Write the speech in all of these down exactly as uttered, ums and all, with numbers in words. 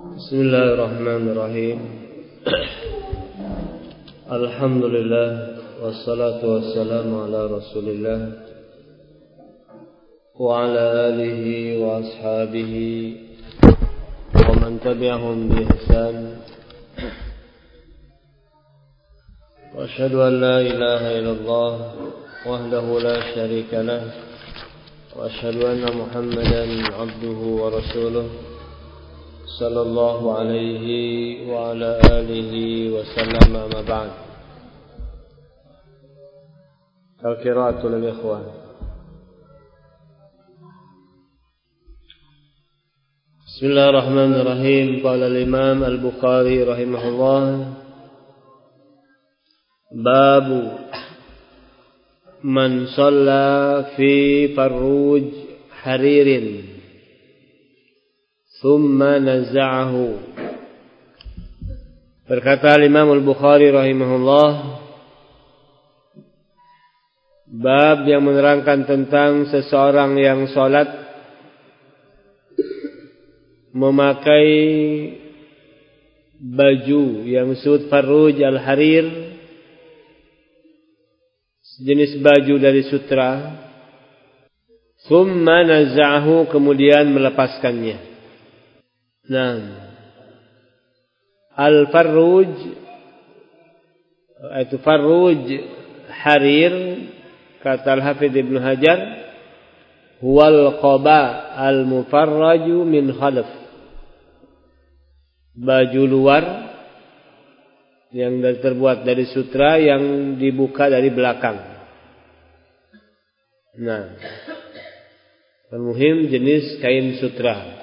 Bismillahirrahmanirrahim. Alhamdulillah wassalatu wassalamu ala Rasulillah wa ala alihi wa ashabihi wa man tabi'ahum bi ihsan. Wa asyhadu an la ilaha illallah wahdahu la syarika lah wa asyhadu anna Muhammadan abduhu wa rasuluh sallallahu alaihi wa ala alihi wa sallam, amma ba'd. Al-qira'atu lil ikhwan. Bismillahirrahmanirrahim. Qala al-Imam Al-Bukhari rahimahullah, babu man shalla fi farruj haririn thumma naza'ahu. Berkata Imam Al-Bukhari rahimahullah, bab yang menerangkan tentang seseorang yang salat memakai baju yang disebut farruj al-harir, jenis baju dari sutra, thumma naza'ahu, kemudian melepaskannya. Nah, al-farruj itu farruj harir, kata Al-Hafidz Ibnu Hajar, huwal qaba al-mufarraju min khalf, baju luar yang terbuat dari sutra yang dibuka dari belakang. Nah, al-muhim jenis kain sutra.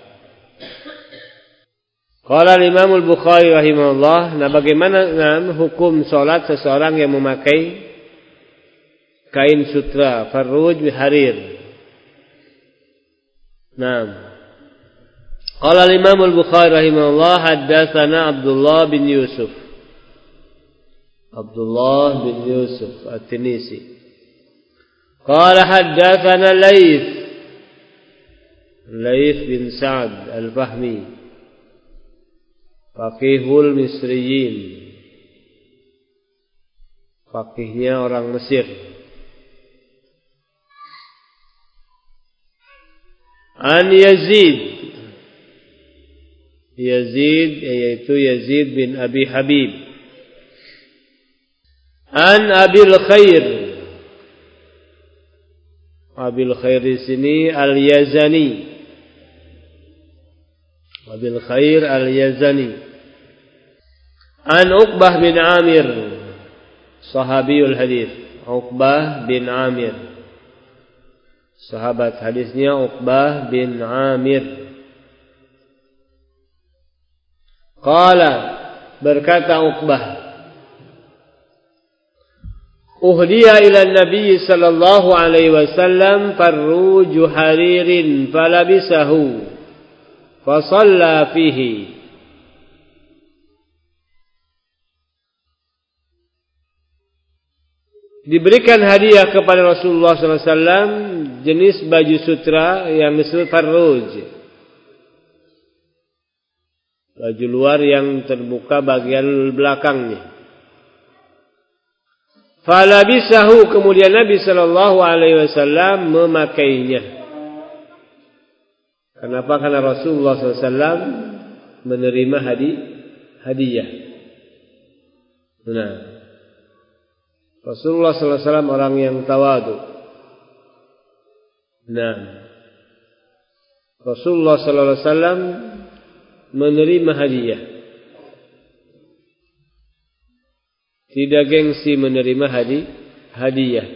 Qala Imam Al-Bukhari rahimahullah, nah bagaimana nah, hukum salat seseorang yang memakai kain sutra farruj harir. Nah, qala Imam Al-Bukhari rahimahullah, haddatsana Abdullah bin Yusuf. Abdullah bin Yusuf At-Tinisi. Qala haddatsana Laits. Laits bin Sa'd Al-Fahmi, Faqihul Misriyin, faqihnya orang Mesir. An Yazid, Yazid yaitu Yazid bin Abi Habib. An Abil Khair, Abil Khair di sini Al-Yazani, Abil Khair Al-Yazani. An Uqbah bin Amir, sahabiyul hadis. Uqbah bin Amir, sahabat hadisnya Uqbah bin Amir. Qala, berkata Uqbah, uhdiya ila Nabi sallallahu alaihi wasallam farruju haririn falabisahu fasalla fihi. Diberikan hadiah kepada Rasulullah sallallahu alaihi wasallam jenis baju sutra yang disebut farruj, baju luar yang terbuka bagian belakangnya. Falabisahu, kemudian Nabi sallallahu alaihi wasallam memakainya. Kenapa? Karena Rasulullah sallallahu alaihi wasallam menerima hadi hadiah. Nah, Rasulullah sallallahu alaihi wasallam orang yang tawadu. Nah, Rasulullah sallallahu alaihi wasallam menerima hadiah. Tidak gengsi menerima hadi hadiah.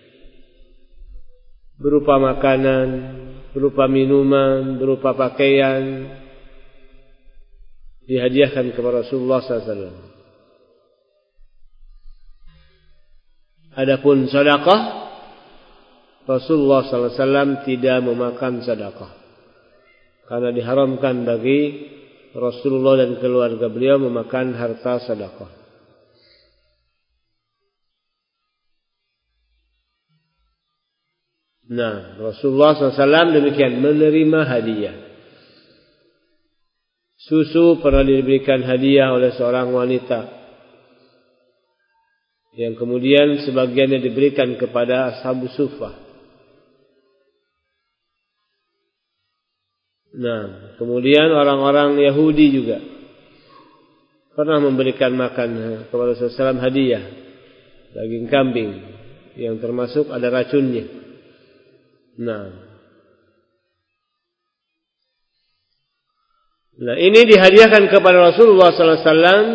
Berupa makanan, berupa minuman, berupa pakaian, dihadiahkan kepada Rasulullah sallallahu alaihi wasallam. Adapun sedekah, Rasulullah sallallahu alaihi wasallam tidak memakan sedekah, karena diharamkan bagi Rasulullah dan keluarga beliau memakan harta sedekah. Nah, Rasulullah sallallahu alaihi wasallam demikian menerima hadiah. Susu pernah diberikan hadiah oleh seorang wanita, yang kemudian sebagiannya diberikan kepada ashabus suffah. Nah, kemudian orang-orang Yahudi juga pernah memberikan makan kepada Rasulullah sallallahu alaihi wasallam hadiah daging kambing yang termasuk ada racunnya. Nah, nah ini dihadiahkan kepada Rasulullah sallallahu alaihi wasallam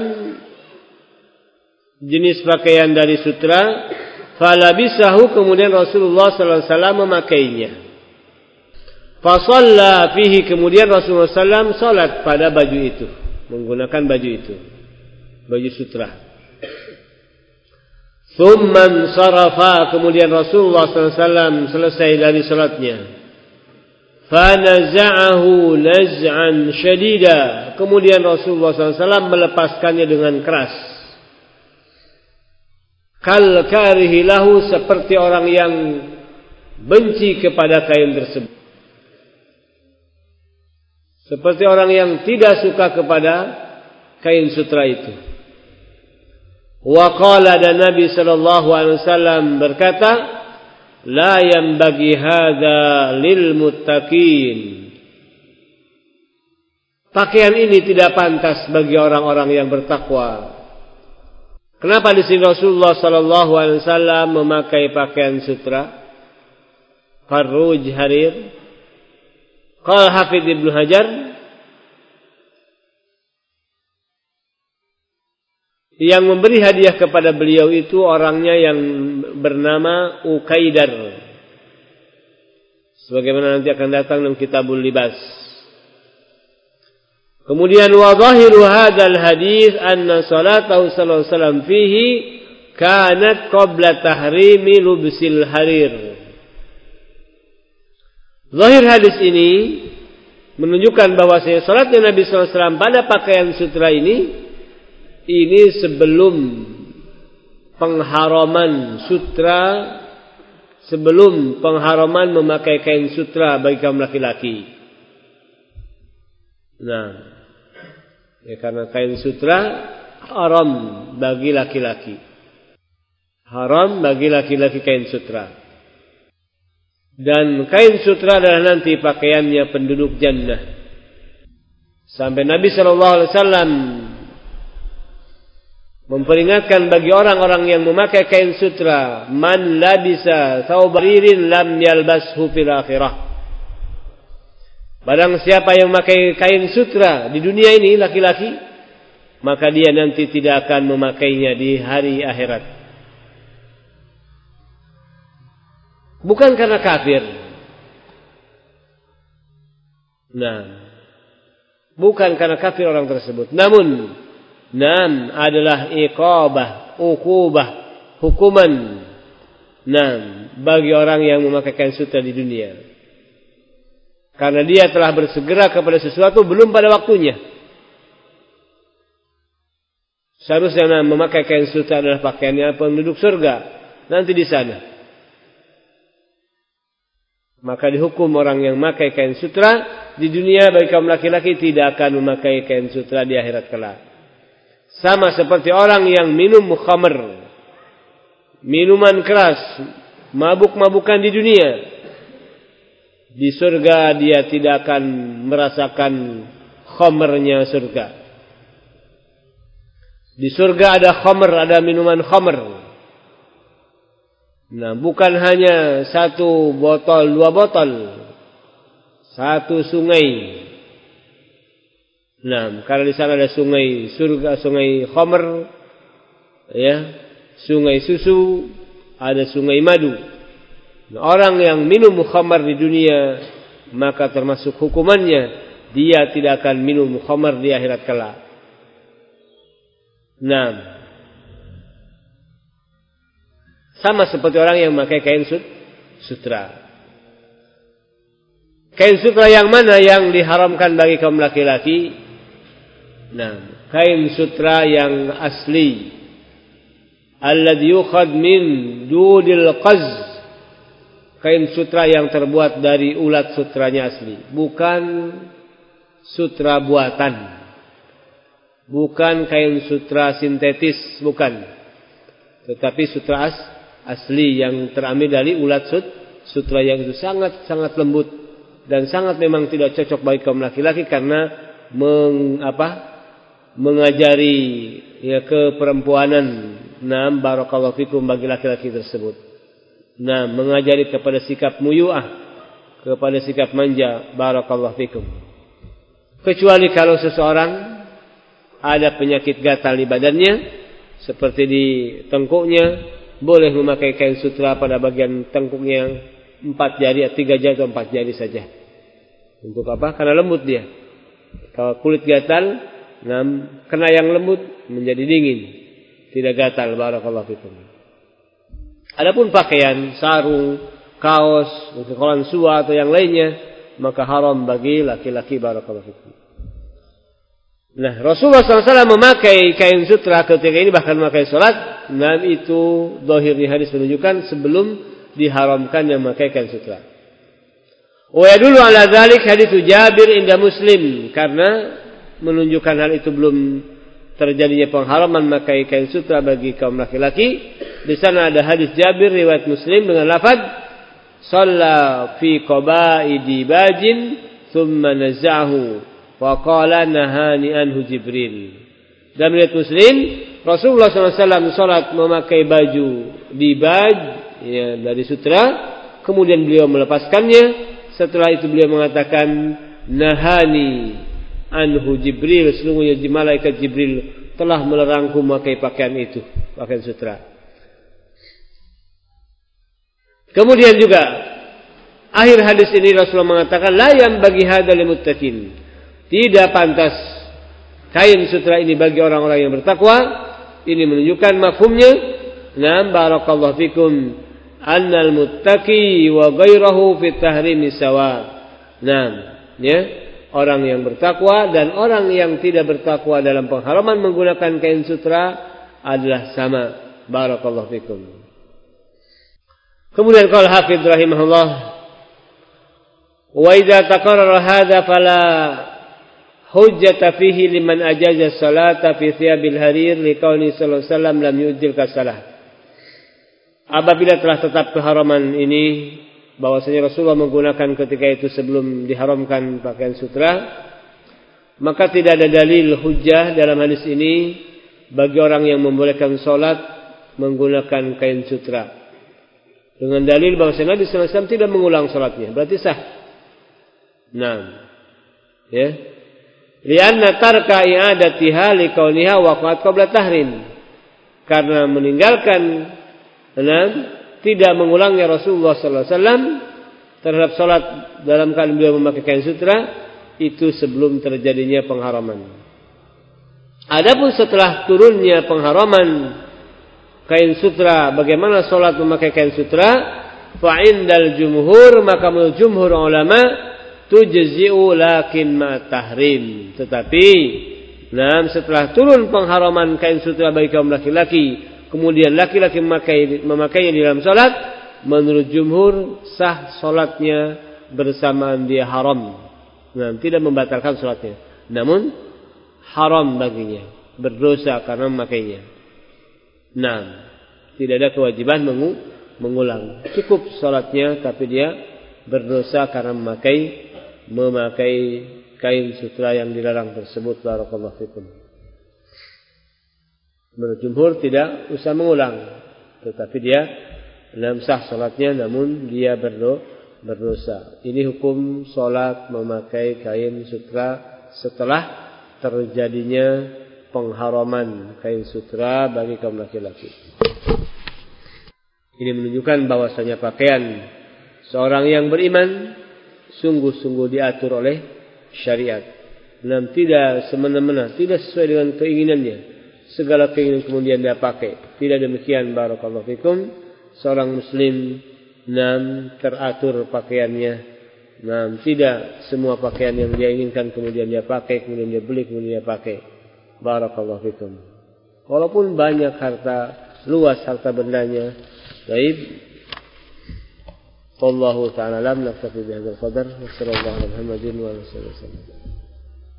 jenis pakaian dari sutra. Falabisahu, kemudian Rasulullah sallallahu alaihi wasallam memakainya. Fasalla fihi, kemudian Rasulullah sallallahu alaihi wasallam salat pada baju itu, menggunakan baju itu, baju sutra. Thumman sarafa, kemudian Rasulullah sallallahu alaihi wasallam selesai dari salatnya. Fanaza'ahu naz'an syadida, kemudian Rasulullah sallallahu alaihi wasallam melepaskannya dengan keras. Kal karihi lahu, seperti orang yang benci kepada kain tersebut, seperti orang yang tidak suka kepada kain sutra itu. Wa qala, dan Nabi sallallahu alaihi wasallam berkata, la yanbaghi hadza lil muttaqin. Pakaian ini tidak pantas bagi orang-orang yang bertakwa. Kenapa di sini Rasulullah sallallahu alaihi wasallam memakai pakaian sutra? Farruj harir. Qala Hafidz Ibnu Hajar, yang memberi hadiah kepada beliau itu orangnya yang bernama Ukaidar, sebagaimana nanti akan datang dalam Kitabul Libas. Kemudian wa zahiru hadzal hadis anna salatahu sallallahu alaihi wasallam fihi kanat qabla tahrimi lubsil harir. Zahir hadis ini menunjukkan bahwasanya salatnya Nabi sallallahu alaihi wasallam pada pakaian sutra ini ini sebelum pengharaman sutra, sebelum pengharaman memakai kain sutra bagi kaum laki-laki. Nah, ya, karena kain sutra haram bagi laki-laki. Haram bagi laki-laki kain sutra. Dan kain sutra adalah nanti pakaiannya penduduk jannah. Sampai Nabi sallallahu alaihi wasallam memperingatkan bagi orang-orang yang memakai kain sutra, man labisa thawbaririn lam yalbashu fil akhirah. Barang siapa yang memakai kain sutra di dunia ini laki-laki, maka dia nanti tidak akan memakainya di hari akhirat. Bukan karena kafir. Nah, bukan karena kafir orang tersebut. Namun, nam adalah iqabah, uqubah, hukuman. Nam, bagi orang yang memakai kain sutra di dunia. Karena dia telah bersegera kepada sesuatu belum pada waktunya. Seharusnya memakai kain sutra adalah pakaiannya penduduk surga nanti di sana. Maka dihukum orang yang memakai kain sutra di dunia bagi kaum laki-laki tidak akan memakai kain sutra di akhirat kelak. Sama seperti orang yang minum khamr, minuman keras, mabuk-mabukan di dunia. Di surga dia tidak akan merasakan khamrnya surga. Di surga ada khamr, ada minuman khamr. Nah, bukan hanya satu botol, dua botol. Satu sungai. Nah, karena di sana ada sungai surga, sungai khamr, ya, sungai susu, ada sungai madu. Nah, orang yang minum khamr di dunia, maka termasuk hukumannya, dia tidak akan minum khamr di akhirat kelak. Nah, sama seperti orang yang memakai kain sutra. Kain sutra yang mana yang diharamkan bagi kaum laki-laki? Nah, kain sutra yang asli. Alladhi yukhad min dudil qaz. Kain sutra yang terbuat dari ulat sutranya asli. Bukan sutra buatan. bukan kain sutra sintetis, bukan. Tetapi sutra as, asli yang terambil dari ulat sut, sutra yang itu sangat-sangat lembut dan sangat memang tidak cocok bagi kaum laki-laki karena meng, apa, mengajari ya keperempuanan. Nah, barakallahu fikum bagi laki-laki tersebut. Nah, mengajari kepada sikap muyu'ah, kepada sikap manja, barakallahu fikum. Kecuali kalau seseorang ada penyakit gatal di badannya, seperti di tengkuknya, boleh memakai kain sutra pada bagian tengkuknya empat jari, tiga jari atau empat jari saja. Untuk apa? Karena lembut dia. Kalau kulit gatal, nah, kena yang lembut menjadi dingin, tidak gatal, barakallahu fikum. Adapun pakaian, sarung, kaos, kolan suwa atau yang lainnya, maka haram bagi laki-laki, barakallahu fikum. Nah, Rasulullah shallallahu alaihi wasallam memakai kain sutra ketika ini, bahkan memakai salat. Nah, itu zahirnya hadis menunjukkan sebelum diharamkan yang memakai kain sutra. Wa yadullu ala dzalik hadits Jabir inda Muslim, karena menunjukkan hal itu belum terjadinya pengharaman memakai kain sutra bagi kaum laki-laki. Di sana ada hadis Jabir riwayat Muslim dengan lafaz shalla fi qabaidi bajin thumma naza'ahu wa qala nahani anhu Jibril. Dalam riwayat Muslim, Rasulullah shallallahu alaihi wasallam salat memakai baju dibaj ya, dari sutra, kemudian beliau melepaskannya. Setelah itu beliau mengatakan nahani anhu Jibril, sesungguhnya malaikat Jibril telah melarangku memakai pakaian itu, pakaian sutra. Kemudian juga akhir hadis ini Rasulullah mengatakan la yang bagi hadzal muttaqin, tidak pantas kain sutra ini bagi orang-orang yang bertakwa. Ini menunjukkan mafhumnya, nam barakallahu fikum, annal muttaqi wa ghairahu fi tahrimi sawa. Nam, ya, orang yang bertakwa dan orang yang tidak bertakwa dalam pengharaman menggunakan kain sutra adalah sama, barakallahu fikum. Kemudian qala Hafidz rahimahullah, wa idza taqarrara hadza fala hujjata fihi liman ajaza salata fi thiyabil harir liqauli sallallahu alaihi wasallam lam yu'dil kasalah. Apabila telah tetap keharaman ini, bahwasanya Rasulullah menggunakan ketika itu sebelum diharamkan pakaian sutra, maka tidak ada dalil hujjah dalam hadis ini bagi orang yang membolehkan salat menggunakan kain sutra. Dengan dalil bahwasanya Nabi sallallahu alaihi wasallam tidak mengulang salatnya, berarti sah. Nah, ya. Lianna tarka i'adatiha liqauniha waqa'at qabla tahrim. Karena meninggalkan, nah, tidak mengulangnya Rasulullah sallallahu alaihi wasallam terhadap salat dalam keadaan beliau memakai kain sutra itu sebelum terjadinya pengharaman. Adapun setelah turunnya pengharaman kain sutra, bagaimana salat memakai kain sutra? Fa indal jumhur, maka menurut jumhur ulama tujzi'u lakin ma tahrim. Tetapi, nah, setelah turun pengharaman kain sutra bagi kaum laki-laki, kemudian laki-laki memakai memakainya di dalam salat, menurut jumhur sah salatnya bersamaan dia haram. Nah, tidak membatalkan salatnya, namun haram baginya, berdosa karena memakainya. Nah, tidak ada kewajiban mengulang, cukup salatnya, tapi dia berdosa karena memakai memakai kain sutra yang dilarang tersebut. Barakallahu fikum. Menurut jumhur tidak usah mengulang, tetapi dia dalam sah salatnya, namun dia berdo, berdosa. Ini hukum salat memakai kain sutra setelah terjadinya pengharaman kain sutra bagi kaum laki-laki. Ini menunjukkan bahwasanya pakaian seorang yang beriman sungguh-sungguh diatur oleh syariat. Dan tidak semena-mena, tidak sesuai dengan keinginannya. Segala keinginan kemudian dia pakai. Tidak demikian, barakallahu fikum. Seorang muslim nam teratur pakaiannya. Nam tidak semua pakaian yang dia inginkan kemudian dia pakai, kemudian dia beli, kemudian dia pakai. Barakallahu fikum. Walaupun banyak harta, luas harta bendanya. Baik. Wallahu ta'ala alam, naktafi bihadzal qadar. Wassallallahu ala Muhammadin wa alihi wasallam.